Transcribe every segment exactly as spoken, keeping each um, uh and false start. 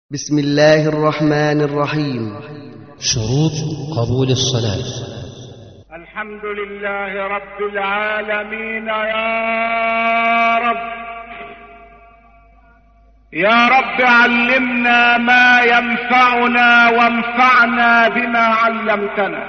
بسم الله الرحمن الرحيم. شروط قبول الصلاة. الحمد لله رب العالمين. يا رب يا رب علمنا ما ينفعنا وانفعنا بما علمتنا.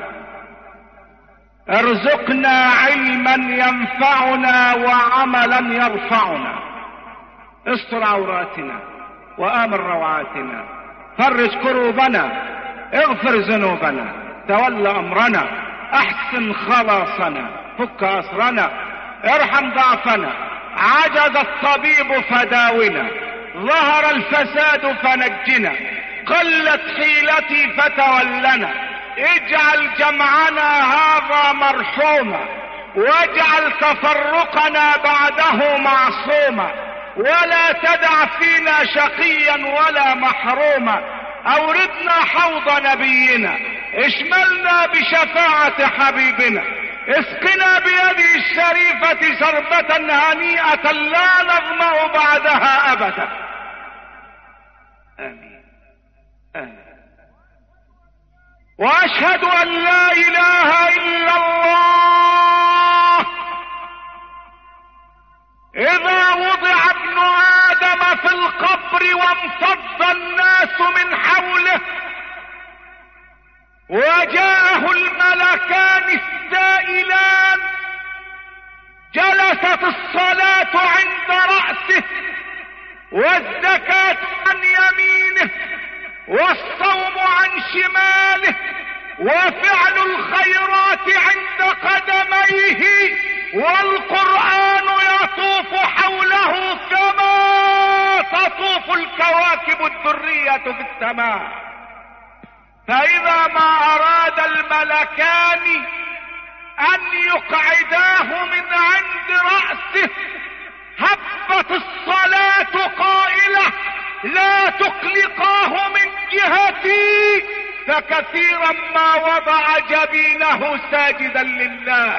ارزقنا علما ينفعنا وعملا يرفعنا. استر عوراتنا وآمن روعاتنا. فرج كروبنا. اغفر ذنوبنا. تول امرنا. احسن خلاصنا. فك اسرنا. ارحم ضعفنا. عجز الطبيب فداونا. ظهر الفساد فنجنا. قلت حيلتي فتولنا. اجعل جمعنا هذا مرحوما واجعل تفرقنا بعده معصوما ولا تدع فينا شقيا ولا محروما. اوردنا حوض نبينا. اشملنا بشفاعة حبيبنا. اسقنا بيده الشريفة شربة هنيئة لا نظمأ بعدها ابدا. امين امين. واشهد ان لا اله الا الله. اذا وضع ابن ادم في القبر وامتد الناس من حوله وجاءه الملكان السائلان جلست الصلاة عند رأسه والزكاة عن يمينه والصوم عن شماله وفعل الخيرات عند قدميه والقرآن يطوف حوله كما تطوف الكواكب الدرية في السماء. فإذا ما أراد الملكان أن يقعداه من عند رأسه هبت الصلاة قائلة لا تقلقاه من جهتي. فكثيرا ما وضع جبينه ساجدا لله.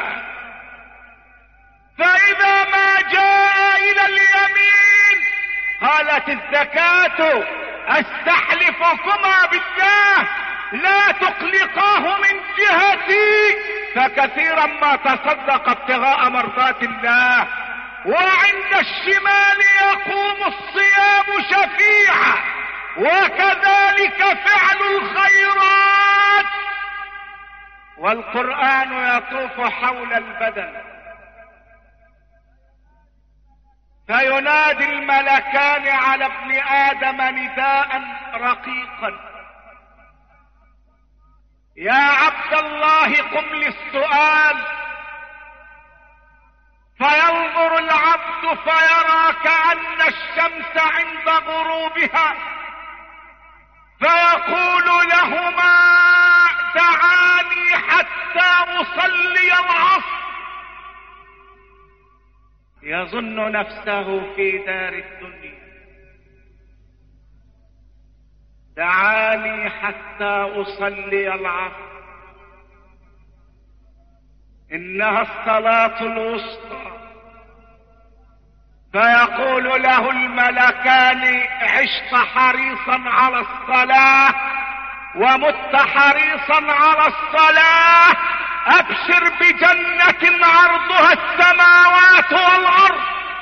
فإذا ما جاء إلى اليمين قالت الزكاة استحلفكما بالله لا تقلقاه من جهتي. فكثيرا ما تصدق ابتغاء مرضات الله. وعند الشمال يقوم الصيام شفيعا وكذلك فعل الخيرات. والقرآن يطوف حول البدن. فينادي الملكان على ابن آدم نداء رقيقا. يا عبد الله قم للسؤال. فينظر العبد فيرى كأن الشمس عند غروبها. فيقول لهما دعاني حتى أصلي العصر. يظن نفسه في دار الدنيا. دعاني حتى أصلي العصر. إنها الصلاة الوسطى. فيقول له الملكان عشت حريصا على الصلاة ومت حريصا على الصلاة. ابشر بجنة عرضها السماوات والارض.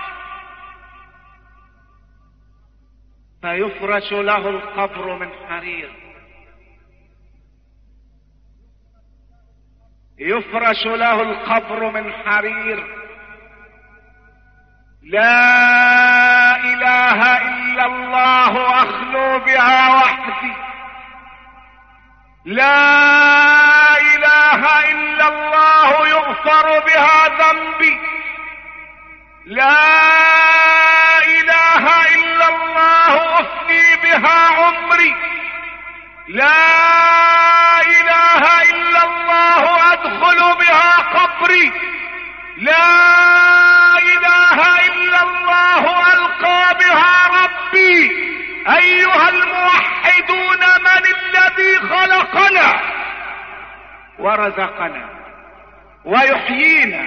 فيفرش له القبر من حرير. يفرش له القبر من حرير. لا اله الا الله اخلو بها وحدي. لا اله الا الله يغفر بها ذنبي. لا اله الا الله افني بها عمري. لا اله الا الله ادخل بها قبري. لا اله الا الله القى بها ربي. ايها الموحدون من الذي خلقنا ورزقنا ويحيينا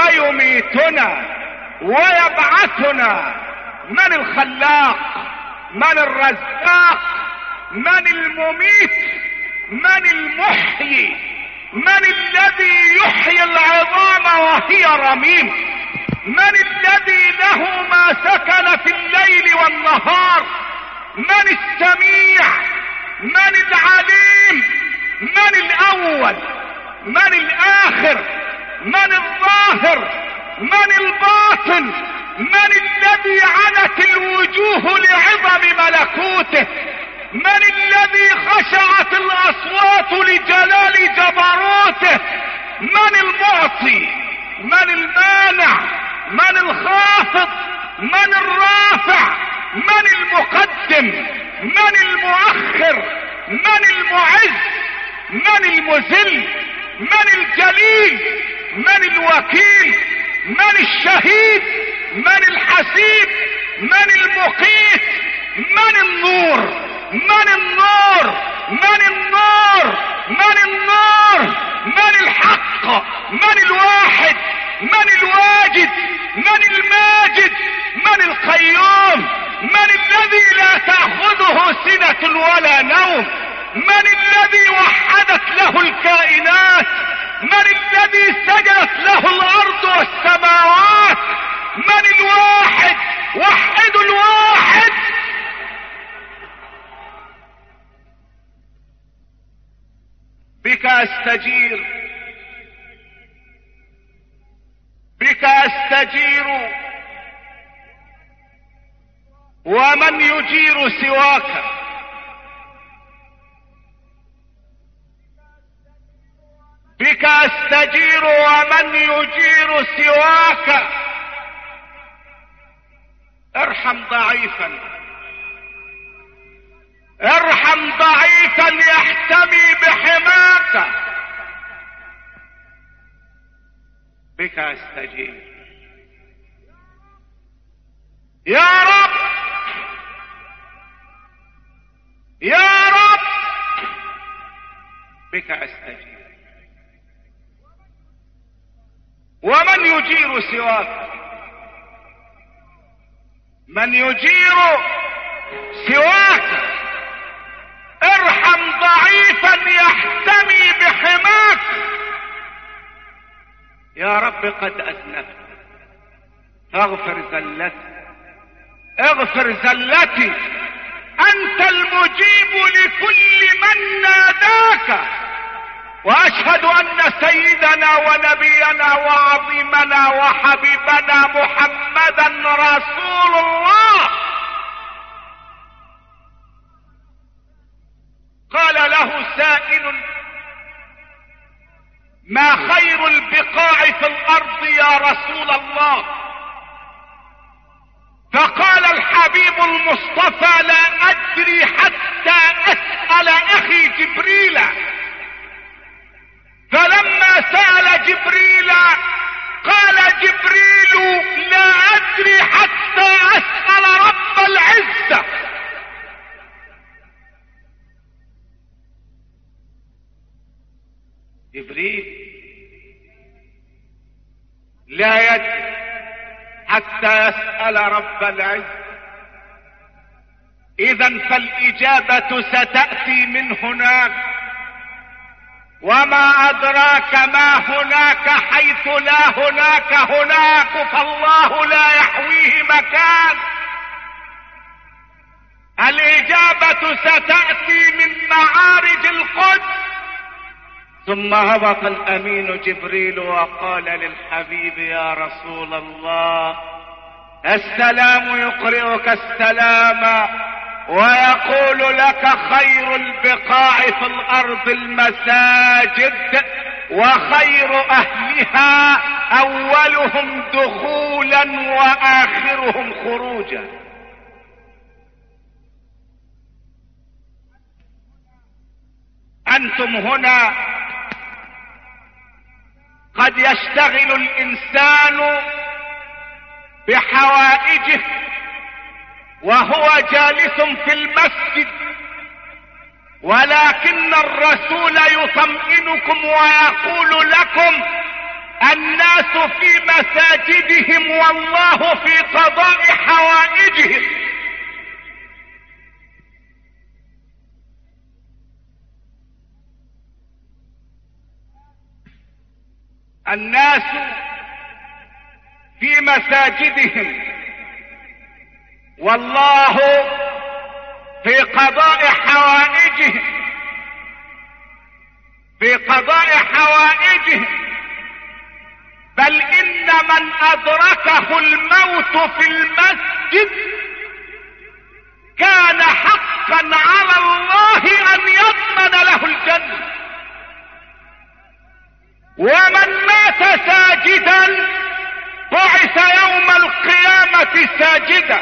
ويميتنا ويبعثنا؟ من الخلاق من الرزاق؟ من المميت؟ من المحيي؟ من الذي يحيي العظام وهي رميم؟ من الذي له ما سكن في الليل والنهار؟ من السميع؟ من العليم؟ من الاول؟ من الاخر؟ من الظاهر؟ من الباطن؟ من الذي عنت الوجوه لعظم ملكوته؟ من الذي خشعت الاصوات لجلال جبروته؟ من المعطي؟ من المانع؟ من الخافض؟ من الرافع؟ من المقدم؟ من المؤخر؟ من المعز؟ من المذل؟ من الجليل؟ من الوكيل؟ من الشهيد؟ من الحسيب؟ من المقيت؟ من النور؟ من النور؟ من النور؟ من النور؟ من الحق؟ من الواحد؟ من الواجد؟ من الماجد؟ من القيوم؟ من الذي لا تأخذه سنة ولا نوم؟ من الذي وحدت له الكائنات؟ من الذي سجدت له الأرض والسماوات؟ من الواحد؟ وحد الواحد. بك استجير، بك استجير، ومن يجير سواك؟ بك استجير ومن يجير سواك. ارحم ضعيفا، ارحم ضعيفا يحتمي بحماك. بك استجير يا رب، يا رب. بك استجير، ومن يجير سواك؟ من يجير سواك؟ ارحم ضعيفا يحتمي بحماك. يا رب قد اذنبت فاغفر زلتي، اغفر زلتي. انت المجيب لكل من ناداك، واشهد ان سيدنا ونبينا وعظيمنا وحبيبنا محمدا رسول الله. قال له سائل: ما خير البقاع في الارض يا رسول الله؟ فقال الحبيب المصطفى: لا ادري حتى اسأل اخي جبريل. فلما سأل جبريل قال جبريل: لا ادري حتى اسأل رب العزة. جبريل لا يدري حتى يسأل رب العزة. اذا فالاجابة ستأتي من هناك، وما ادراك ما هناك حيث لا هناك هناك، فالله لا يحويه مكان. الاجابة ستأتي من معارج القدس. ثم هبط الامين جبريل وقال للحبيب: يا رسول الله، السلام يقرئك السلام ويقول لك خير البقاع في الارض المساجد، وخير اهلها اولهم دخولا واخرهم خروجا. انتم هنا قد يشتغل الانسان بحوائجه وهو جالس في المسجد، ولكن الرسول يطمئنكم ويقول لكم: الناس في مساجدهم والله في قضاء حوائجهم. الناس في مساجدهم والله في قضاء حوائجهم في قضاء حوائجهم بل إن من أدركه الموت في المسجد كان حقا على الله أن يضمن له الجنة. ومن مات ساجدا بعث يوم القيامة ساجدا.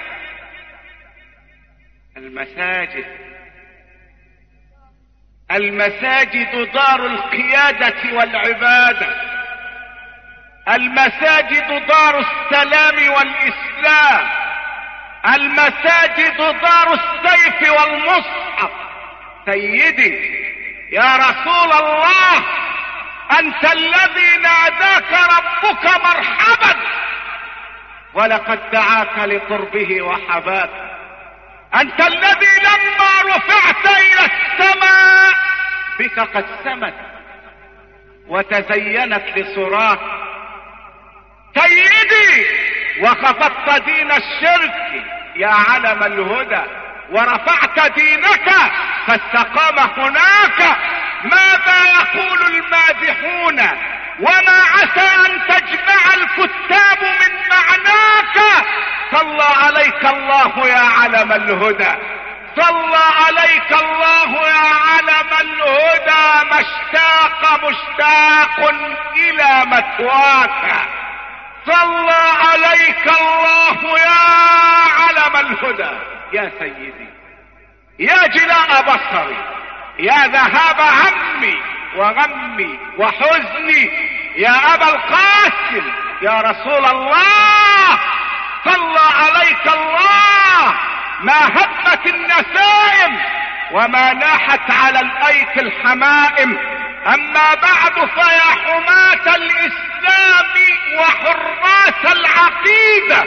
المساجد المساجد دار القيادة والعبادة، المساجد دار السلام والإسلام، المساجد دار السيف والمصحف. سيدي يا رسول الله، أنت الذي ناداك ربك مرحبا ولقد دعاك لقربه وحباك. أنت الذي لما رفعت إلى السماء بك قد سمت وتزينت لصراك. سيدي وخفضت دين الشرك يا علم الهدى ورفعت دينك فاستقام هناك. ماذا يقول المادحون وما عسى أن تجمع الكتاب من معناك. صلى عليك الله يا علم الهدى، صلى عليك الله يا علم الهدى. ما اشتاق مشتاق إلى مثواك. صلى عليك الله يا علم الهدى. يا سيدي يا جلاء بصري، يا ذهاب همي وغمي وحزني، يا أبا القاسم، يا رسول الله، صلى عليك الله. ما هبت النسائم وما ناحت على الأيك الحمائم. أما بعد فيا حماة الإسلام وحراس العقيدة،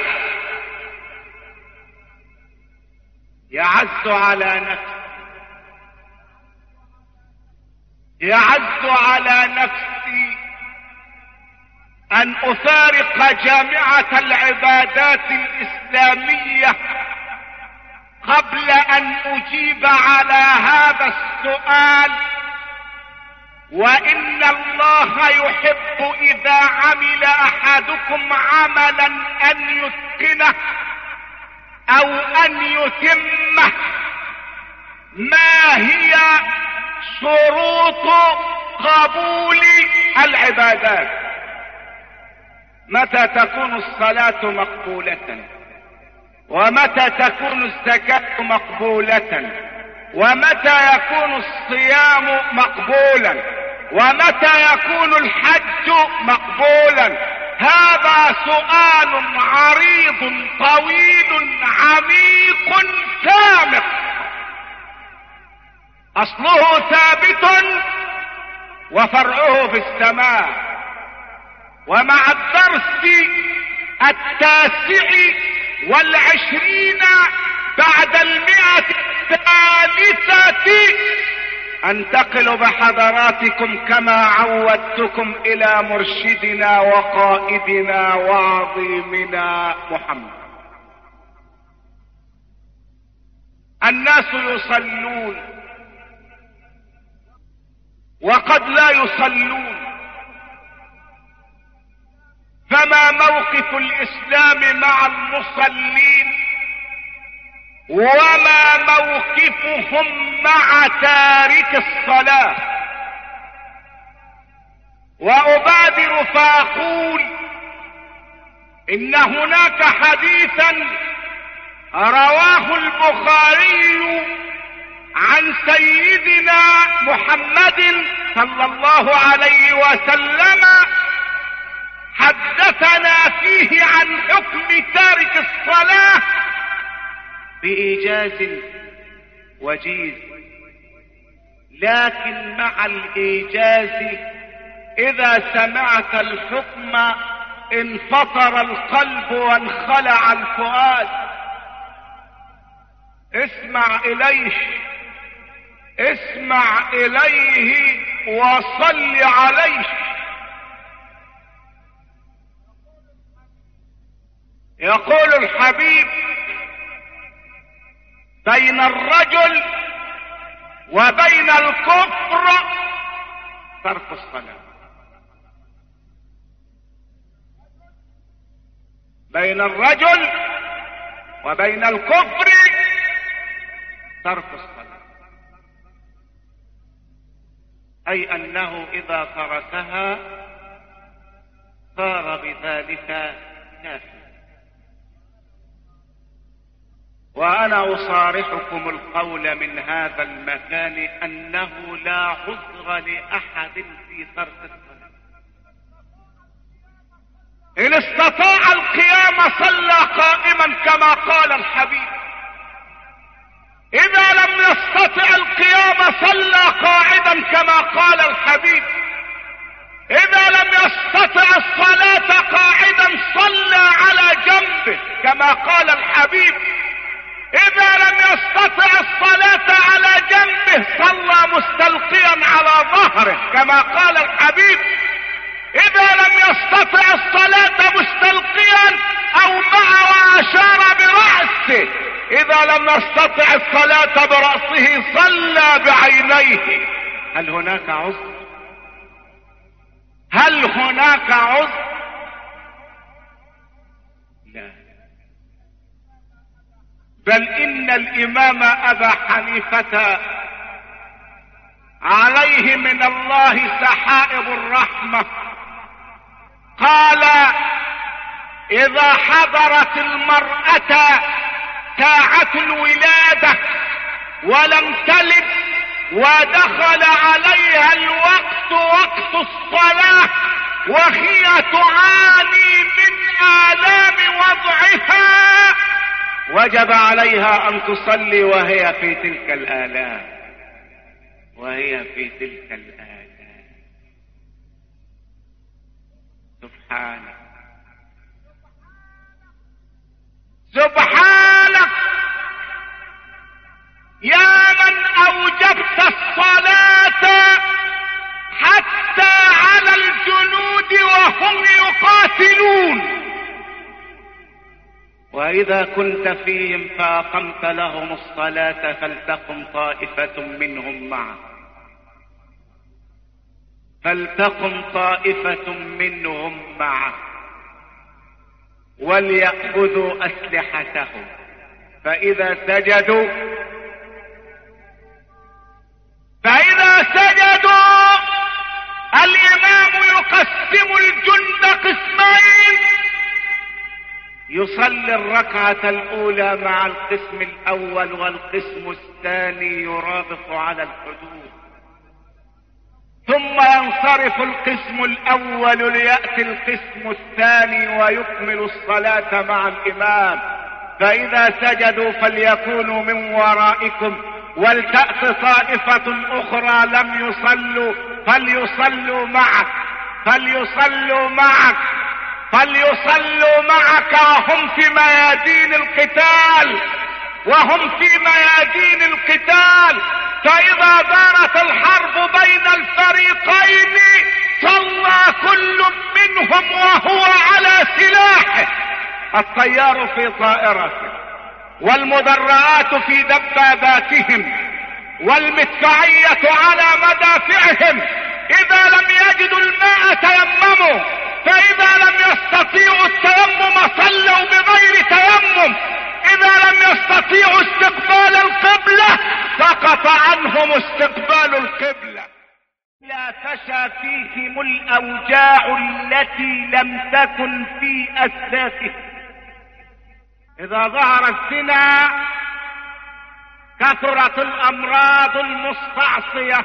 يعز على نفسي يعز على نفسي أن أفارق جامعة العبادات الإسلامية قبل أن أجيب على هذا السؤال. وإن الله يحب إذا عمل أحدكم عملا أن يتقنه أو أن يتمه. ما هي شروط قبول العبادات؟ متى تكون الصلاة مقبولة؟ ومتى تكون الزكاة مقبولة؟ ومتى يكون الصيام مقبولا؟ ومتى يكون الحج مقبولا؟ هذا سؤال عريض طويل عميق سامق، اصله ثابت وفرعه في السماء. ومع الدرس التاسع والعشرين بعد المئة الثالثة انتقل بحضراتكم كما عودتكم الى مرشدنا وقائدنا وعظيمنا محمد. الناس يصلون وقد لا يصلون، فما موقف الاسلام مع المصلين وما موقفهم مع تارك الصلاة؟ وأبادر فأقول إن هناك حديثا رواه البخاري عن سيدنا محمد صلى الله عليه وسلم، حدثنا فيه عن حكم تارك الصلاة بإيجاز وجيز. لكن مع الإيجاز إذا سمعت الحكم انفطر القلب وانخلع الفؤاد. اسمع إليه اسمع إليه وصل عليه. يقول الحبيب: بين الرجل وبين الكفر ترك الصلاة. بين الرجل وبين الكفر ترك الصلاة، أي أنه إذا تركها صار بذلك كافرا. وأنا أصارحكم القول من هذا المكان أنه لا عذر لأحد في ترك الصلاة. إن استطاع القيام صلى قائما كما قال الحبيب، إذا لم يستطع القيام صلى قاعدا كما قال الحبيب، إذا لم يستطع الصلاة قاعدا صلى على جنبه كما قال الحبيب، إذا لم يستطع الصلاة على جنبه صلى مستلقيا على ظهره كما قال الحبيب، إذا لم يستطع الصلاة مستلقيا أو مع وأشار برأسه، إذا لم يستطع الصلاة برأسه صلى بعينيه. هل هناك عذر؟ هل هناك عذر؟ لا، بل إن الإمام أبا حنيفة عليه من الله سحائب الرحمة قال: إذا حضرت المرأة ساعة الولادة ولم تلد ودخل عليها الوقت وقت الصلاة وهي تعاني من آلام وضعها، وجب عليها أن تصلي وهي في تلك الآلام، وهي في تلك الآلام. سبحانك سبحانك يا من أوجبت الصلاة حتى على الجنود وهم يقاتلون، وإذا كنت فيهم فأقمت لهم الصلاة فلتقم طائفة منهم معك، فلتقم طائفة منهم معك وليأخذوا أسلحتهم، فإذا سجدوا فإذا سجدوا الإمام يقسم الجند قسمين، يصلي الركعة الأولى مع القسم الأول والقسم الثاني يرابط على الحدود، ثم ينصرف القسم الأول ليأتي القسم الثاني ويكمل الصلاة مع الإمام. فإذا سجدوا فليكونوا من ورائكم، ولتأت طائفة أخرى لم يصلوا فليصلوا معك فليصلوا معك فليصلوا معك وهم في ميادين القتال وهم في ميادين القتال فإذا دارت الحرب بين الفريقين صلى كل منهم وهو على سلاحه، الطيار في طائرته والمدرعات في دباباتهم والمدفعية على مدافعهم. إذا لم يجدوا الماء تيمموا، فإذا لم يستطيعوا التيمم صلوا بغير تيمم، إذا لم يستطيعوا استقبال القبلة سقط عنهم استقبال القبلة. لا تشى فيهم الأوجاع التي لم تكن في أسلافهم. إذا ظهر الزنا كثرت الأمراض المستعصية،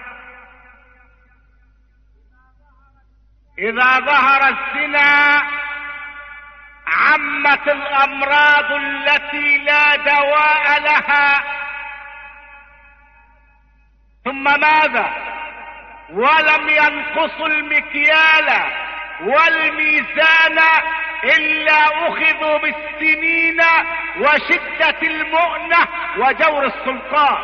إذا ظهر الزنا عمت الأمراض التي لا دواء لها. ثم ماذا؟ ولم ينقصوا المكيال والميزان إلا أخذوا بالسنين وشدة المؤنة وجور السلطان.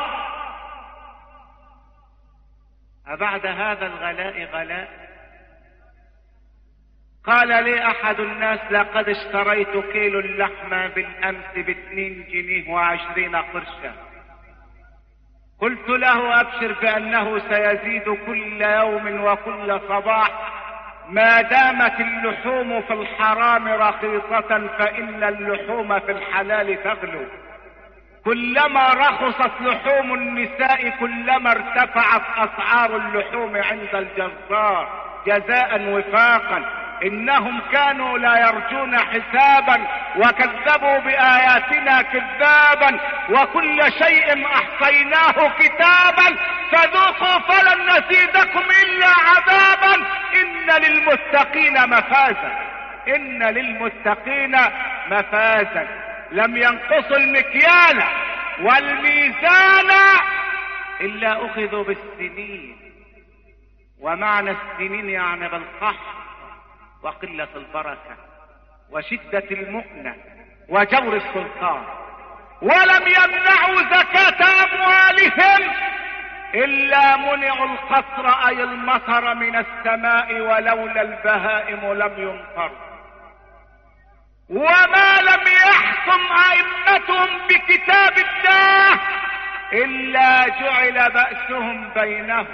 أبعد هذا الغلاء غلاء؟ قال لي احد الناس: لقد اشتريت كيلو اللحمة بالامس باثنين جنيه وعشرين قرشا. قلت له: ابشر بانه سيزيد كل يوم وكل صباح، ما دامت اللحوم في الحرام رخيصة فان اللحوم في الحلال تغلو. كلما رخصت لحوم النساء كلما ارتفعت اسعار اللحوم عند الجزار جزاء وفاقا. انهم كانوا لا يرجون حسابا وكذبوا باياتنا كذابا، وكل شيء احصيناه كتابا، فذوقوا فلن نزيدكم الا عذابا. ان للمتقين مفازا، ان للمتقين مفازا. لم ينقصوا المكيال والميزان الا اخذوا بالسنين. ومعنى السنين يعني بالقحط وقلة البركة وشدة المؤنة وجور السلطان. ولم يمنعوا زكاة اموالهم الا منعوا القطر اي المطر من السماء، ولولا البهائم لم يمطر. وما لم يحكم ائمتهم بكتاب الله الا جعل بأسهم بينهم،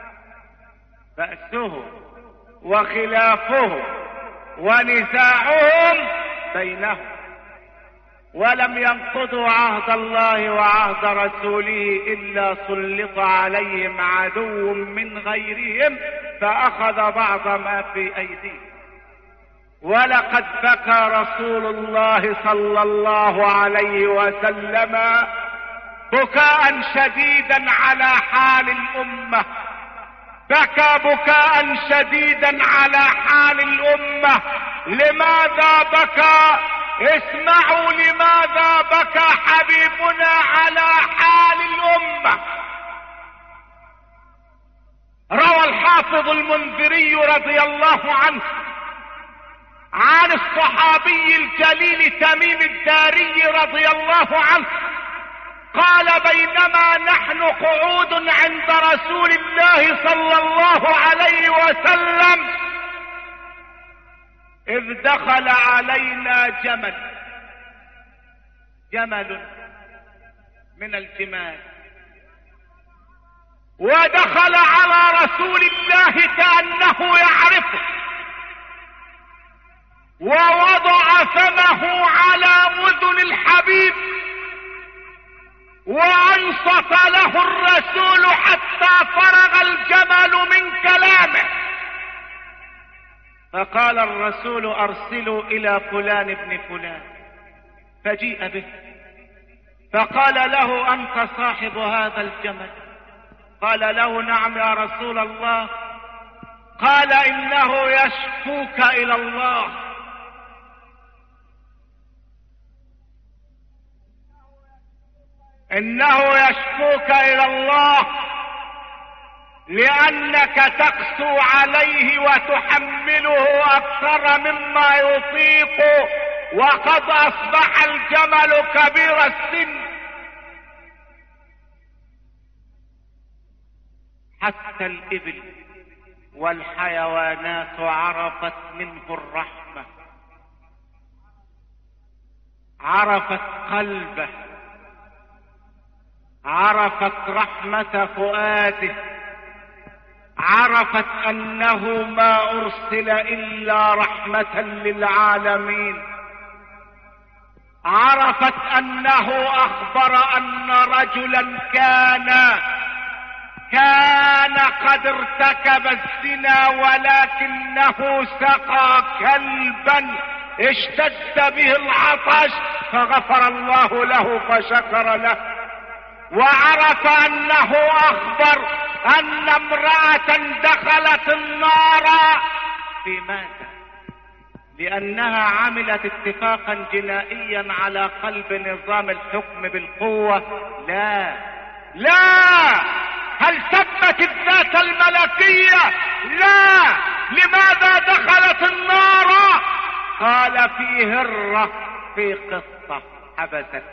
بأسهم وخلافهم ونزاعهم بينهم. ولم ينقضوا عهد الله وعهد رسوله الا سلط عليهم عدو من غيرهم فاخذ بعض ما في ايديهم. ولقد بكى رسول الله صلى الله عليه وسلم بكاء شديدا على حال الامه، بكى بكاء شديدا على حال الامه. لماذا بكى؟ اسمعوا لماذا بكى حبيبنا على حال الامه. روى الحافظ المنذري رضي الله عنه عن الصحابي الجليل تميم الداري رضي الله عنه قال: بينما نحن قعود عند رسول الله صلى الله عليه وسلم اذ دخل علينا جمل، جمل من الجمال، ودخل على رسول الله كأنه يعرفه، ووضع فمه على اذن الحبيب وانصت له الرسول حتى فرغ الجمل من كلامه. فقال الرسول: ارسلوا الى فلان ابن فلان، فجيء به فقال له: انت صاحب هذا الجمل؟ قال له: نعم يا رسول الله. قال: انه يشكوك الى الله. انه يشكوك الى الله لانك تقسو عليه وتحمله اكثر مما يطيق، وقد اصبح الجمل كبير السن، حتى الابل والحيوانات عرفت منه الرحمة، عرفت قلبه، عرفت رحمة فؤاده، عرفت انه ما ارسل الا رحمة للعالمين، عرفت انه اخبر ان رجلا كان كان قد ارتكب الزنا ولكنه سقى كلبا اشتد به العطش فغفر الله له فشكر له. وعرف انه اخبر ان امرأة دخلت النار في ماذا؟ لانها عملت اتفاقا جنائيا على قلب نظام الحكم بالقوة. لا لا، هل ثبت الذات الملكية؟ لا. لماذا دخلت النار؟ قال: في هرة، في قصة حبست،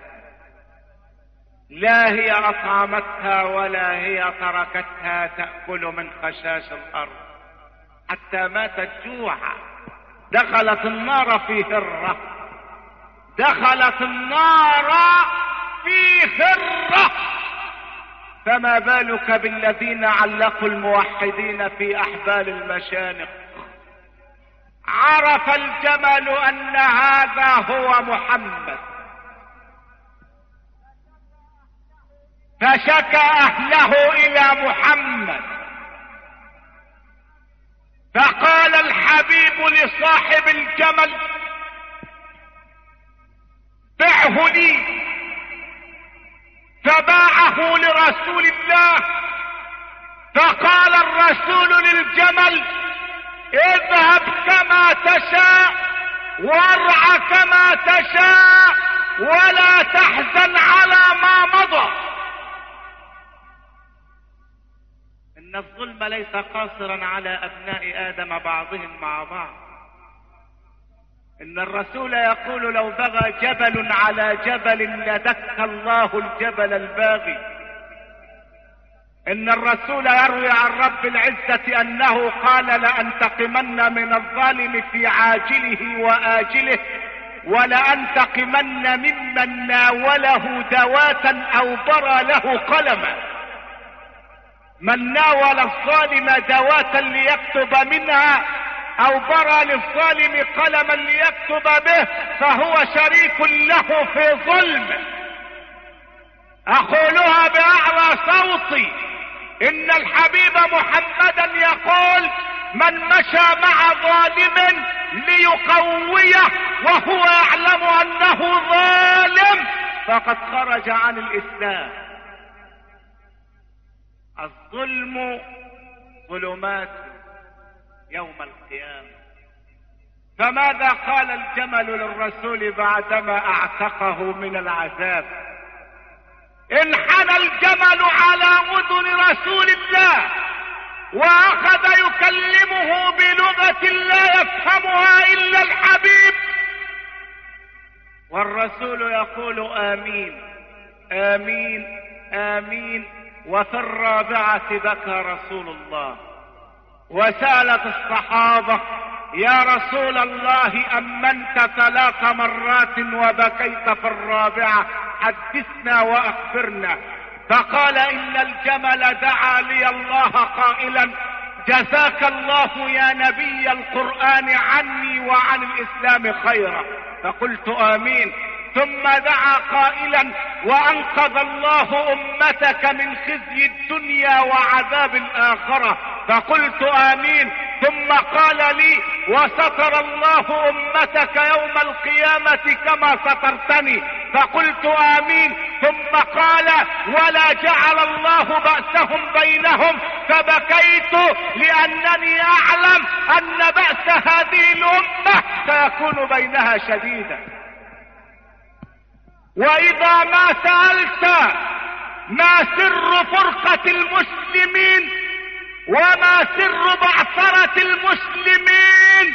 لا هي اطعمتها ولا هي تركتها تأكل من خشاش الارض حتى ماتت جوعا. دخلت النار في هرة، دخلت النار في هرة، فما بالك بالذين علقوا الموحدين في أحبال المشانق. عرف الجمل أن هذا هو محمد، فشكى أهله إلى محمد، فقال الحبيب لصاحب الجمل بعه لي، فباعه لرسول الله. فقال الرسول للجمل اذهب كما تشاء وارع كما تشاء ولا تحزن على ما مضى. ان الظلم ليس قاصرا على ابناء ادم بعضهم مع بعض. ان الرسول يقول لو بغى جبل على جبل لدك الله الجبل الباغي. ان الرسول يروي عن رب العزة انه قال لأنتقمن من الظالم في عاجله وآجله ولأنتقمن ممن ناوله دواة او برى له قلما. من ناول الظالم دواة ليكتب منها او برى للظالم قلما ليكتب به فهو شريك له في ظلم. اقولها باعلى صوتي، ان الحبيب محمدا يقول من مشى مع ظالم ليقويه وهو يعلم انه ظالم فقد خرج عن الاسلام. الظلم ظلمات يوم القيامة. فماذا قال الجمل للرسول بعدما اعتقه من العذاب؟ انحنى الجمل على اذن رسول الله واخذ يكلمه بلغة لا يفهمها الا الحبيب، والرسول يقول امين امين امين. وفي الرابعة بكى رسول الله. وسألت الصحابة يا رسول الله أمنت ثلاث مرات وبكيت في الرابعة، حدثنا وأخبرنا. فقال إن الجمل دعا لي الله قائلا جزاك الله يا نبي القرآن عني وعن الإسلام خيرا، فقلت آمين. ثم دعا قائلا وأنقذ الله أمتك من خزي الدنيا وعذاب الآخرة، فقلت آمين. ثم قال لي وستر الله أمتك يوم القيامة كما سترتني، فقلت آمين. ثم قال ولا جعل الله بأسهم بينهم، فبكيت لأنني أعلم أن بأس هذه الأمة سيكون بينها شديدا. وإذا ما سألت ما سر فرقة المسلمين وما سر بعثرة المسلمين،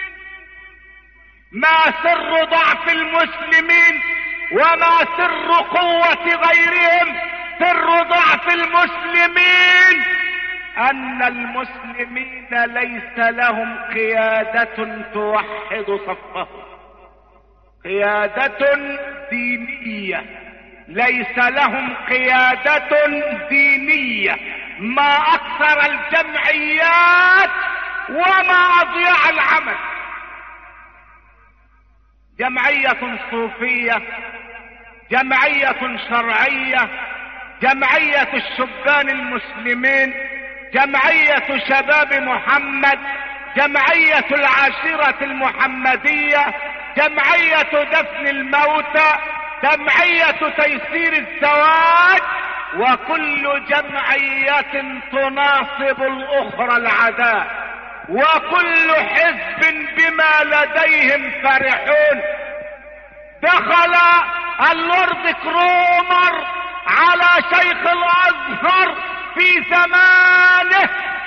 ما سر ضعف المسلمين وما سر قوة غيرهم، سر ضعف المسلمين أن المسلمين ليس لهم قيادة توحد صفهم، قيادة دينية، ليس لهم قيادة دينية. ما أكثر الجمعيات وما أضيع العمل. جمعية صوفية، جمعية شرعية، جمعية الشبان المسلمين، جمعية شباب محمد، جمعية العاشرة المحمدية، جمعية دفن الموتى، جمعية تيسير الزواج، وكل جمعية تناصب الأخرى العداء، وكل حزب بما لديهم فرحون. دخل اللورد كرومر على شيخ الأزهر في زمانه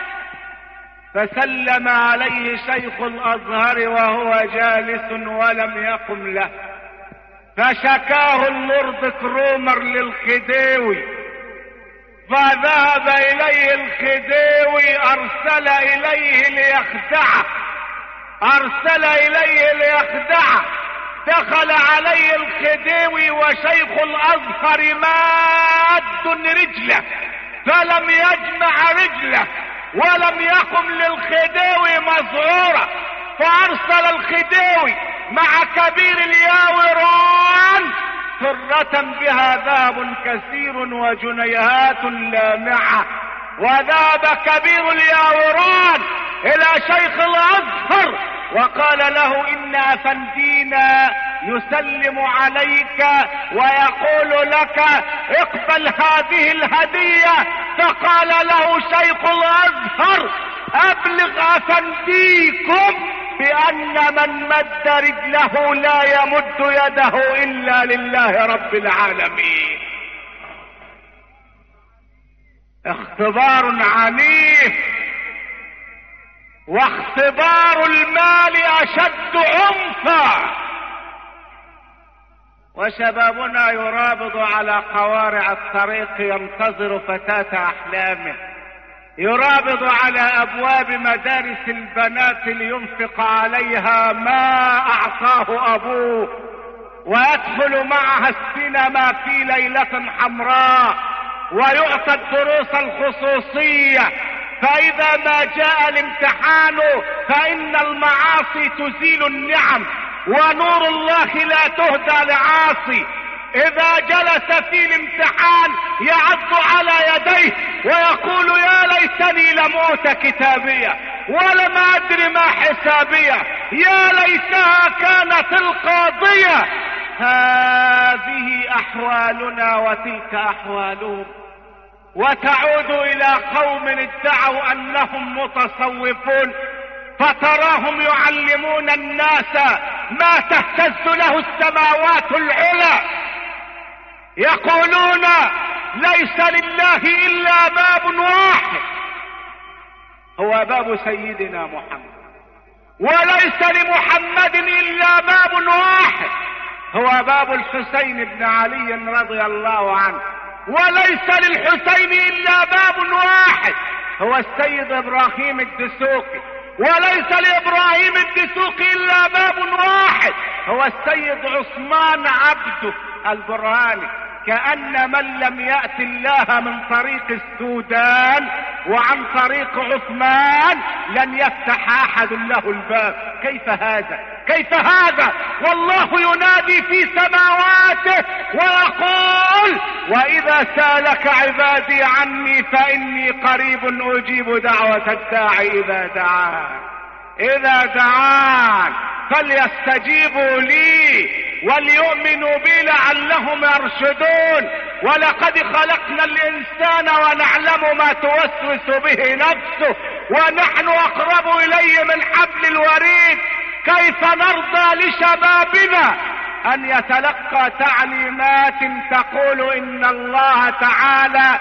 فسلم عليه شيخ الأزهر وهو جالس ولم يقم له، فشكاه اللورد كرومر للخديوي، فذهب إليه الخديوي أرسل إليه ليخدعه. ارسل اليه ليخدعه. دخل عليه الخديوي وشيخ الازهر ماد رجله فلم يجمع رجله ولم يقم للخديوي مذعورا، فارسل الخديوي مع كبير الياوران سرة بها ذهب كثير وجنيهات لامعة، وذهب كبير الياوران الى شيخ الازهر وقال له ان افندينا يسلم عليك ويقول لك اقبل هذه الهدية. فقال له شيخ الازهر ابلغ افنديكم بان من مد رجله لا يمد يده الا لله رب العالمين. اختبار عنيف، واختبار المال اشد عنفا. وشبابنا يرابض على قوارع الطريق ينتظر فتاة احلامه، يرابض على ابواب مدارس البنات لينفق عليها ما اعطاه ابوه، ويدخل معها السينما في ليلة حمراء، ويعطى الدروس الخصوصية. فاذا ما جاء الامتحان فان المعاصي تزيل النعم، ونور الله لا تهدى لعاصي. اذا جلس في الامتحان يعض على يديه ويقول يا ليتني لم اوت كتابيه ولم ادر ما حسابيه، يا ليتها كانت القاضيه. هذه احوالنا وتلك احوالهم. وتعود الى قوم ادعوا انهم متصوفون، فتراهم يعلمون الناس ما تهتز له السماوات العلى، يقولون ليس لله الا باب واحد هو باب سيدنا محمد، وليس لمحمد الا باب واحد هو باب الحسين بن علي رضي الله عنه، وليس للحسين الا باب واحد هو السيد ابراهيم الدسوقي، وليس لابراهيم الدسوقي الا باب واحد هو السيد عثمان عبده البرهاني. كأن من لم يأت الله من طريق السودان وعن طريق عثمان لن يفتح احد له الباب. كيف هذا؟ كيف هذا؟ والله ينادي في سماواته ويقول واذا سالك عبادي عني فاني قريب اجيب دعوة الداعي اذا دعان. اذا دعان فليستجيبوا لي وليؤمنوا بي لعلهم يرشدون. ولقد خلقنا الانسان ونعلم ما توسوس به نفسه ونحن اقرب اليه من حبل الوريد. كيف نرضى لشبابنا ان يتلقى تعليمات تقول ان الله تعالى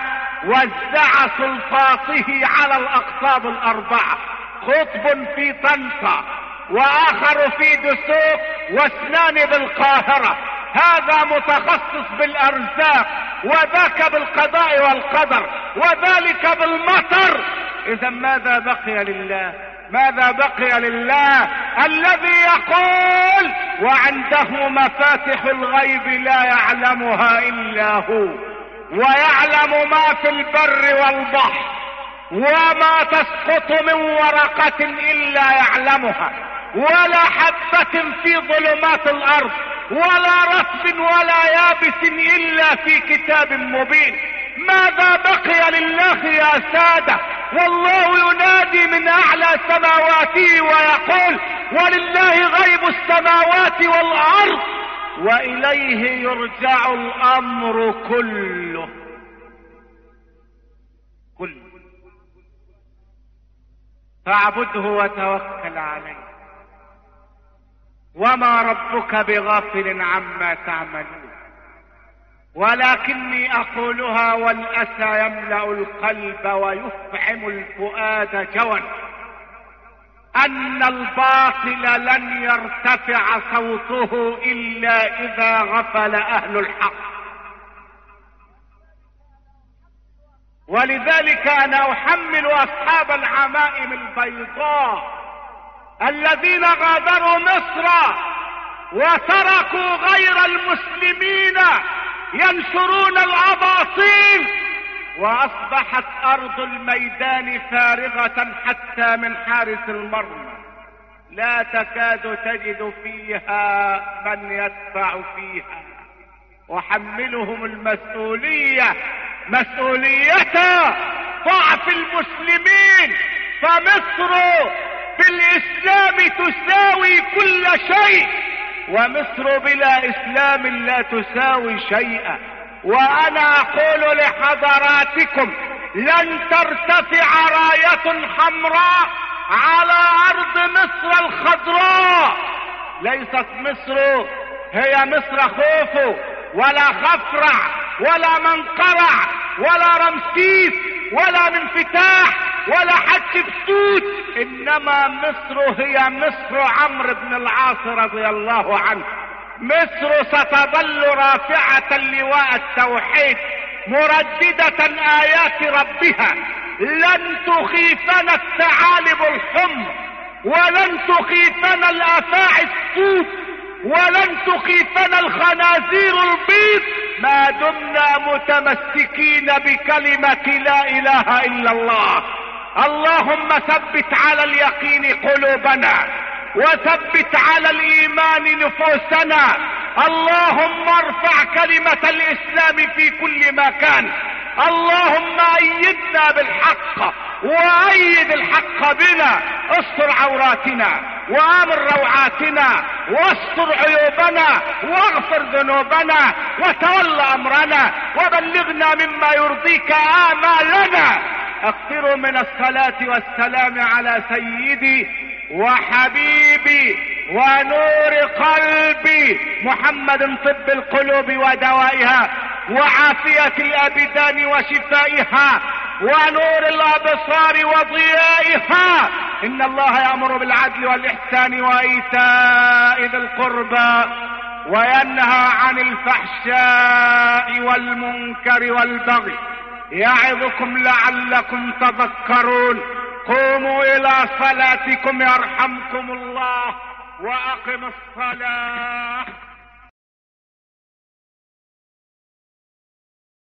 وزع سلطاته على الاقطاب الاربعة، قطب في طنطا واخر في دسوق واثنان بالقاهرة، هذا متخصص بالارزاق وذاك بالقضاء والقدر وذلك بالمطر. اذا ماذا بقي لله؟ ماذا بقي لله الذي يقول وعنده مفاتح الغيب لا يعلمها الا هو، ويعلم ما في البر والبحر، وما تسقط من ورقة الا يعلمها، ولا حبة في ظلمات الارض، ولا رطب ولا يابس الا في كتاب مبين. ماذا بقي لله يا سادة؟ والله ينادي من اعلى سماواته ويقول ولله غيب السماوات والارض واليه يرجع الامر كله كله فاعبده وتوكل عليه وما ربك بغافل عما تعملون. ولكني اقولها والاسى يملأ القلب ويفعم الفؤاد جوا، ان الباطل لن يرتفع صوته الا اذا غفل اهل الحق. ولذلك انا احمل اصحاب العمائم البيضاء الذين غادروا مصر وتركوا غير المسلمين ينشرون الأباطيل، وأصبحت أرض الميدان فارغة حتى من حارس المرمى، لا تكاد تجد فيها من يدفع فيها، وحملهم المسؤولية مسؤولية ضعف المسلمين. فمصر بالإسلام تساوي كل شيء، ومصر بلا إسلام لا تساوي شيئا. وأنا أقول لحضراتكم لن ترتفع راية حمراء على أرض مصر الخضراء. ليست مصر هي مصر خوفو ولا خفرع ولا منقرع ولا رمسيس ولا منفتاح ولا حتشبسوت، إنما مصر هي مصر عمرو بن العاص رضي الله عنه. مصر ستظل رافعة لواء التوحيد مرددة آيات ربها. لن تخيفنا الثعالب الحمر، ولن تخيفنا الأفاعي السود، ولن تخيفنا الخنازير البيض ما دمنا متمسكين بكلمة لا إله إلا الله. اللهم ثبت على اليقين قلوبنا، وثبت على الإيمان نفوسنا. اللهم ارفع كلمة الإسلام في كل مكان. اللهم أيدنا بالحق وأيد الحق بنا. استر عوراتنا وآمن روعاتنا، واستر عيوبنا، واغفر ذنوبنا، وتول أمرنا، وبلغنا مما يرضيك آمالنا. اكثروا من الصلاة والسلام على سيدي وحبيبي ونور قلبي محمد، طب القلوب ودوائها، وعافية الأبدان وشفائها، ونور الأبصار وضيائها. إن الله يأمر بالعدل والإحسان وإيتاء ذي القربى، وينهى عن الفحشاء والمنكر والبغي، يعظكم لعلكم تذكرون. قوموا إلى صلاتكم يرحمكم الله، وأقم الصلاة.